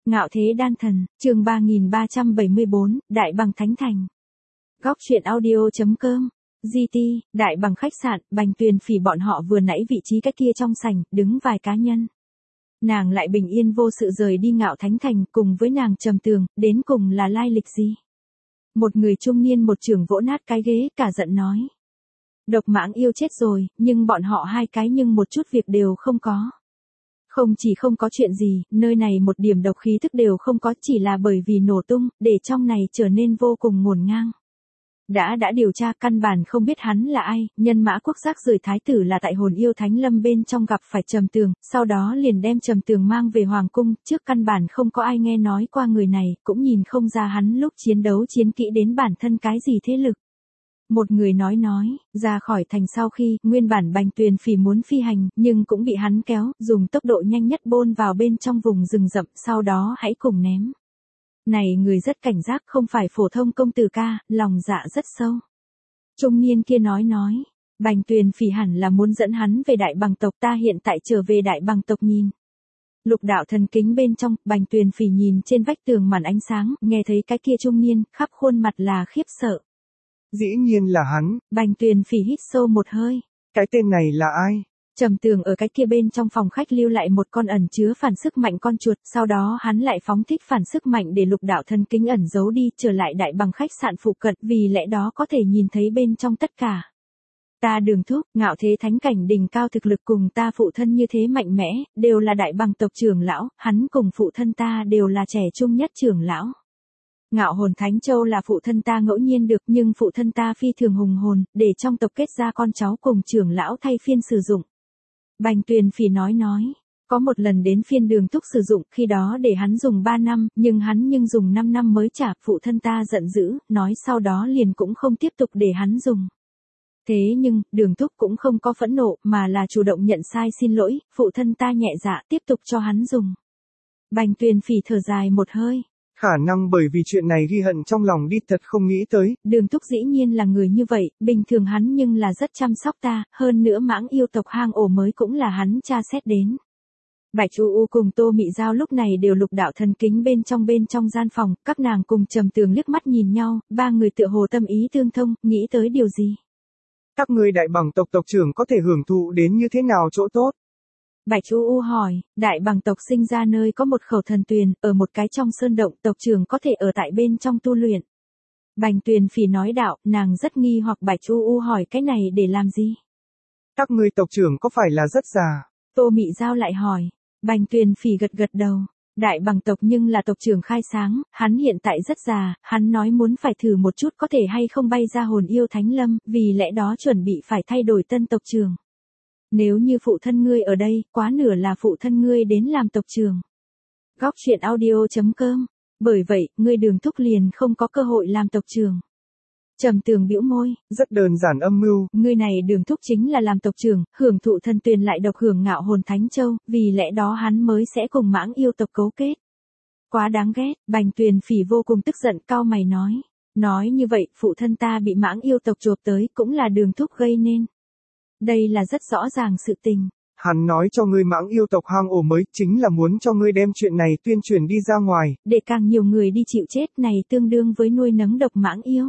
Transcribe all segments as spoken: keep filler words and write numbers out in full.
Ngạo thế đan thần, chương ba nghìn ba trăm bảy mươi bốn, Đại Bằng Thánh Thành. Góc truyện audio chấm com. giê tê, Đại Bằng khách sạn, Bành Tuyền Phỉ bọn họ vừa nãy vị trí cách kia trong sảnh, đứng vài cá nhân. Nàng lại bình yên vô sự rời đi Ngạo Thánh Thành, cùng với nàng Trầm Tường, đến cùng là lai lịch gì? Một người trung niên một trưởng vỗ nát cái ghế, cả giận nói. Độc Mãng Yêu chết rồi, nhưng bọn họ hai cái nhưng một chút việc đều không có. Không chỉ không có chuyện gì, nơi này một điểm độc khí thức đều không có, chỉ là bởi vì nổ tung, để trong này trở nên vô cùng ngổn ngang. Đã đã điều tra căn bản không biết hắn là ai, nhân mã quốc giác rời thái tử là tại Hồn Yêu Thánh Lâm bên trong gặp phải Trầm Tường, sau đó liền đem Trầm Tường mang về Hoàng Cung, trước căn bản không có ai nghe nói qua người này, cũng nhìn không ra hắn lúc chiến đấu chiến kỹ đến bản thân cái gì thế lực. Một người nói nói, ra khỏi thành sau khi, nguyên bản Bành Tuyền Phỉ muốn phi hành, nhưng cũng bị hắn kéo, dùng tốc độ nhanh nhất bôn vào bên trong vùng rừng rậm, sau đó hãy cùng ném. Này người rất cảnh giác, không phải phổ thông công tử ca, lòng dạ rất sâu. Trung niên kia nói nói, Bành Tuyền Phỉ hẳn là muốn dẫn hắn về Đại Bằng tộc, ta hiện tại trở về Đại Bằng tộc nhìn. Lục đạo thần kính bên trong, Bành Tuyền Phỉ nhìn trên vách tường màn ánh sáng, nghe thấy cái kia trung niên, khắp khuôn mặt là khiếp sợ. Dĩ nhiên là hắn. Bành Tuyền Phỉ hít sâu một hơi. Cái tên này là ai? Trầm Tường ở cái kia bên trong phòng khách lưu lại một con ẩn chứa phản sức mạnh con chuột, sau đó hắn lại phóng thích phản sức mạnh để lục đạo thần kính ẩn giấu đi, trở lại Đại Bằng khách sạn phụ cận, vì lẽ đó có thể nhìn thấy bên trong tất cả. Ta Đường thúc, Ngạo thế thánh cảnh đỉnh cao thực lực cùng ta phụ thân như thế mạnh mẽ, đều là Đại Bằng tộc trưởng lão, hắn cùng phụ thân ta đều là trẻ trung nhất trưởng lão. Ngạo Hồn Thánh Châu là phụ thân ta ngẫu nhiên được, nhưng phụ thân ta phi thường hùng hồn, để trong tộc kết ra con cháu cùng trưởng lão thay phiên sử dụng. Bành Tuyền Phỉ nói nói, có một lần đến phiên Đường thúc sử dụng, khi đó để hắn dùng ba năm, nhưng hắn nhưng dùng năm năm mới trả, phụ thân ta giận dữ, nói sau đó liền cũng không tiếp tục để hắn dùng. Thế nhưng, Đường thúc cũng không có phẫn nộ, mà là chủ động nhận sai xin lỗi, phụ thân ta nhẹ dạ tiếp tục cho hắn dùng. Bành Tuyền Phỉ thở dài một hơi. Khả năng bởi vì chuyện này ghi hận trong lòng đi, thật không nghĩ tới. Đường thúc dĩ nhiên là người như vậy, bình thường hắn nhưng là rất chăm sóc ta, hơn nữa Mãng Yêu tộc hang ổ mới cũng là hắn tra xét đến. Bạch U U cùng Tô Mị Giao lúc này đều lục đạo thần kính bên trong bên trong gian phòng, các nàng cùng Trầm Tường liếc mắt nhìn nhau, ba người tựa hồ tâm ý tương thông, nghĩ tới điều gì. Các ngươi Đại Bằng tộc tộc trưởng có thể hưởng thụ đến như thế nào chỗ tốt? Bạch U U hỏi, Đại Bằng tộc sinh ra nơi có một khẩu thần tuyền, ở một cái trong sơn động, tộc trưởng có thể ở tại bên trong tu luyện. Bành Tuyền Phỉ nói đạo, nàng rất nghi hoặc Bạch U U hỏi cái này để làm gì? Các ngươi tộc trưởng có phải là rất già? Tô Mị Giao lại hỏi, Bành Tuyền Phỉ gật gật đầu. Đại Bằng tộc nhưng là tộc trưởng khai sáng, hắn hiện tại rất già, hắn nói muốn phải thử một chút có thể hay không bay ra Hồn Yêu Thánh Lâm, vì lẽ đó chuẩn bị phải thay đổi tân tộc trưởng. Nếu như phụ thân ngươi ở đây, quá nửa là phụ thân ngươi đến làm tộc trưởng. Góc truyện audio chấm com. Bởi vậy, ngươi Đường thúc liền không có cơ hội làm tộc trưởng. Trầm Tường bĩu môi. Rất đơn giản âm mưu. Ngươi này Đường thúc chính là làm tộc trưởng, hưởng thụ thần tuyền lại độc hưởng Ngạo Hồn Thánh Châu, vì lẽ đó hắn mới sẽ cùng Mãng Yêu tộc cấu kết. Quá đáng ghét, Bành Tuyền Phỉ vô cùng tức giận, cau mày nói. Nói như vậy, phụ thân ta bị Mãng Yêu tộc chộp tới, cũng là Đường thúc gây nên. Đây là rất rõ ràng sự tình. Hắn nói cho ngươi Mãng Yêu tộc hang ổ mới, chính là muốn cho ngươi đem chuyện này tuyên truyền đi ra ngoài. Để càng nhiều người đi chịu chết, này tương đương với nuôi nấng độc Mãng Yêu.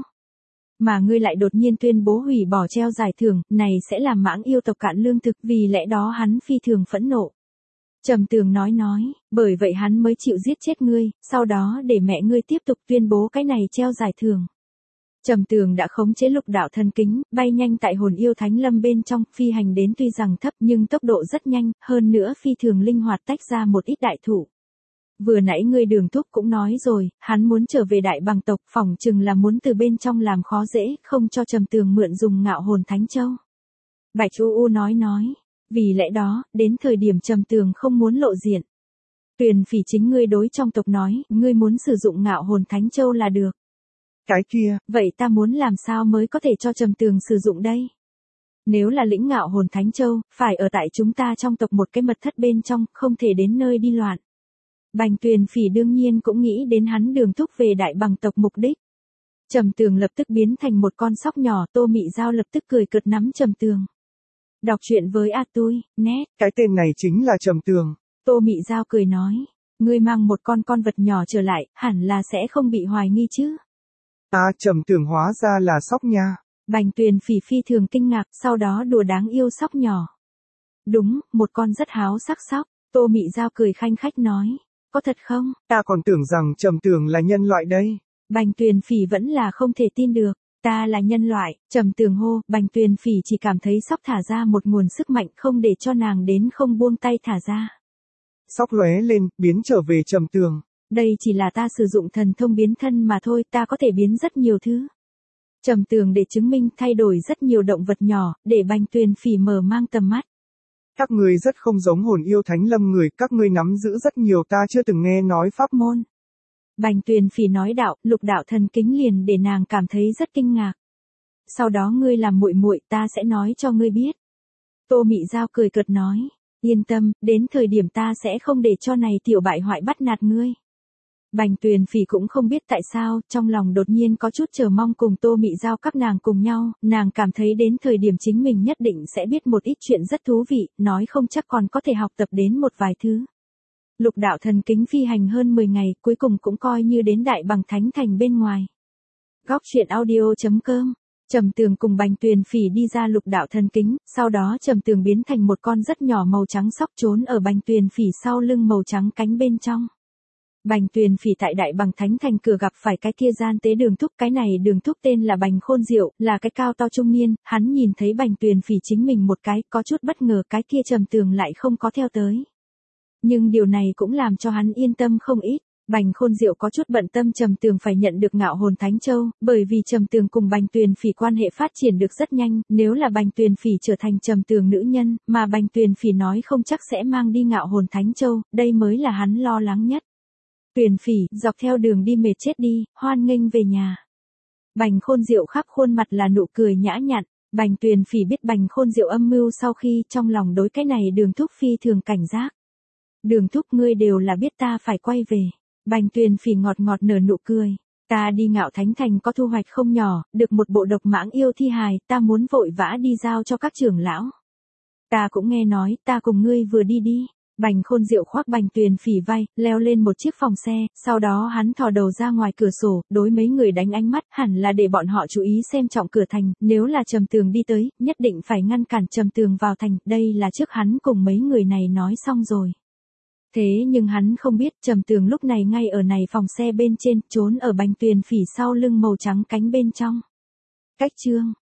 Mà ngươi lại đột nhiên tuyên bố hủy bỏ treo giải thưởng, này sẽ làm Mãng Yêu tộc cạn lương thực, vì lẽ đó hắn phi thường phẫn nộ. Trầm Tường nói nói, bởi vậy hắn mới chịu giết chết ngươi, sau đó để mẹ ngươi tiếp tục tuyên bố cái này treo giải thưởng. Trầm Tường đã khống chế lục đạo thần kính, bay nhanh tại Hồn Yêu Thánh Lâm bên trong, phi hành đến tuy rằng thấp nhưng tốc độ rất nhanh, hơn nữa phi thường linh hoạt tách ra một ít đại thủ. Vừa nãy ngươi Đường thúc cũng nói rồi, hắn muốn trở về Đại Bằng tộc, phỏng chừng là muốn từ bên trong làm khó dễ, không cho Trầm Tường mượn dùng Ngạo Hồn Thánh Châu. Bạch U U nói nói, vì lẽ đó, đến thời điểm Trầm Tường không muốn lộ diện. Tuyền Phỉ chính ngươi đối trong tộc nói, ngươi muốn sử dụng Ngạo Hồn Thánh Châu là được. Cái kia, vậy ta muốn làm sao mới có thể cho Trầm Tường sử dụng đây? Nếu là lĩnh Ngạo Hồn Thánh Châu, phải ở tại chúng ta trong tộc một cái mật thất bên trong, không thể đến nơi đi loạn. Bành Tuyền Phỉ đương nhiên cũng nghĩ đến hắn Đường thúc về Đại Bằng tộc mục đích. Trầm Tường lập tức biến thành một con sóc nhỏ, Tô Mị Giao lập tức cười cợt nắm Trầm Tường. Đọc truyện với A Tui, net. Cái tên này chính là Trầm Tường. Tô Mị Giao cười nói. Ngươi mang một con con vật nhỏ trở lại, hẳn là sẽ không bị hoài nghi chứ. À, Trầm Tường hóa ra là sóc nha. Bành Tuyền Phỉ phi thường kinh ngạc, sau đó đùa đáng yêu sóc nhỏ. Đúng, một con rất háo sắc sóc. Tô Mị Giao cười khanh khách nói. Có thật không? Ta còn tưởng rằng Trầm Tường là nhân loại đây. Bành Tuyền Phỉ vẫn là không thể tin được. Ta là nhân loại, Trầm Tường hô. Bành Tuyền Phỉ chỉ cảm thấy sóc thả ra một nguồn sức mạnh không để cho nàng đến không buông tay thả ra. Sóc lóe lên, biến trở về Trầm Tường. Đây chỉ là ta sử dụng thần thông biến thân mà thôi, ta có thể biến rất nhiều thứ. Trầm Tường để chứng minh thay đổi rất nhiều động vật nhỏ, để Bành Tuyền Phỉ mở mang tầm mắt. Các ngươi rất không giống hồn yêu thánh lâm người, các ngươi nắm giữ rất nhiều ta chưa từng nghe nói pháp môn. Bành Tuyền Phỉ nói đạo, lục đạo thần kính liền để nàng cảm thấy rất kinh ngạc. Sau đó ngươi làm muội muội, ta sẽ nói cho ngươi biết. Tô Mị Giao cười cợt nói, yên tâm, đến thời điểm ta sẽ không để cho này tiểu bại hoại bắt nạt ngươi. Bành Tuyền Phỉ cũng không biết tại sao, trong lòng đột nhiên có chút chờ mong cùng Tô Mị Giao các nàng cùng nhau, nàng cảm thấy đến thời điểm chính mình nhất định sẽ biết một ít chuyện rất thú vị, nói không chắc còn có thể học tập đến một vài thứ. Lục đạo thần kính phi hành hơn mười ngày, cuối cùng cũng coi như đến Đại Bằng Thánh Thành bên ngoài. Góc truyện audio chấm com. Trầm Tường cùng Bành Tuyền Phỉ đi ra lục đạo thần kính, sau đó Trầm Tường biến thành một con rất nhỏ màu trắng sóc trốn ở Bành Tuyền Phỉ sau lưng màu trắng cánh bên trong. Bành Tuyền Phỉ tại Đại Bằng Thánh Thành cửa gặp phải cái kia gian tế Đường Thúc, cái này Đường Thúc tên là Bành Khôn Diệu, là cái cao to trung niên, hắn nhìn thấy Bành Tuyền Phỉ chính mình một cái, có chút bất ngờ cái kia Trầm Tường lại không có theo tới. Nhưng điều này cũng làm cho hắn yên tâm không ít. Bành Khôn Diệu có chút bận tâm Trầm Tường phải nhận được Ngạo Hồn Thánh Châu, bởi vì Trầm Tường cùng Bành Tuyền Phỉ quan hệ phát triển được rất nhanh, nếu là Bành Tuyền Phỉ trở thành Trầm Tường nữ nhân, mà Bành Tuyền Phỉ nói không chắc sẽ mang đi Ngạo Hồn Thánh Châu, đây mới là hắn lo lắng nhất. Tuyền Phỉ, dọc theo đường đi mệt chết đi, hoan nghênh về nhà. Bành Khôn Diệu khắp khuôn mặt là nụ cười nhã nhặn. Bành Tuyền Phỉ biết Bành Khôn Diệu âm mưu sau khi trong lòng đối cái này Đường Thúc phi thường cảnh giác. Đường Thúc ngươi đều là biết ta phải quay về. Bành Tuyền Phỉ ngọt ngọt nở nụ cười. Ta đi Ngạo Thánh Thành có thu hoạch không nhỏ, được một bộ độc mãng yêu thi hài, ta muốn vội vã đi giao cho các trưởng lão. Ta cũng nghe nói, ta cùng ngươi vừa đi đi. Bành Khôn Diệu khoác Bành Tuyền Phỉ vai, leo lên một chiếc phòng xe, sau đó hắn thò đầu ra ngoài cửa sổ, đối mấy người đánh ánh mắt, hẳn là để bọn họ chú ý xem trọng cửa thành, nếu là Trầm Tường đi tới, nhất định phải ngăn cản Trầm Tường vào thành, đây là trước hắn cùng mấy người này nói xong rồi. Thế nhưng hắn không biết Trầm Tường lúc này ngay ở này phòng xe bên trên, trốn ở Bành Tuyền Phỉ sau lưng màu trắng cánh bên trong. Cách chương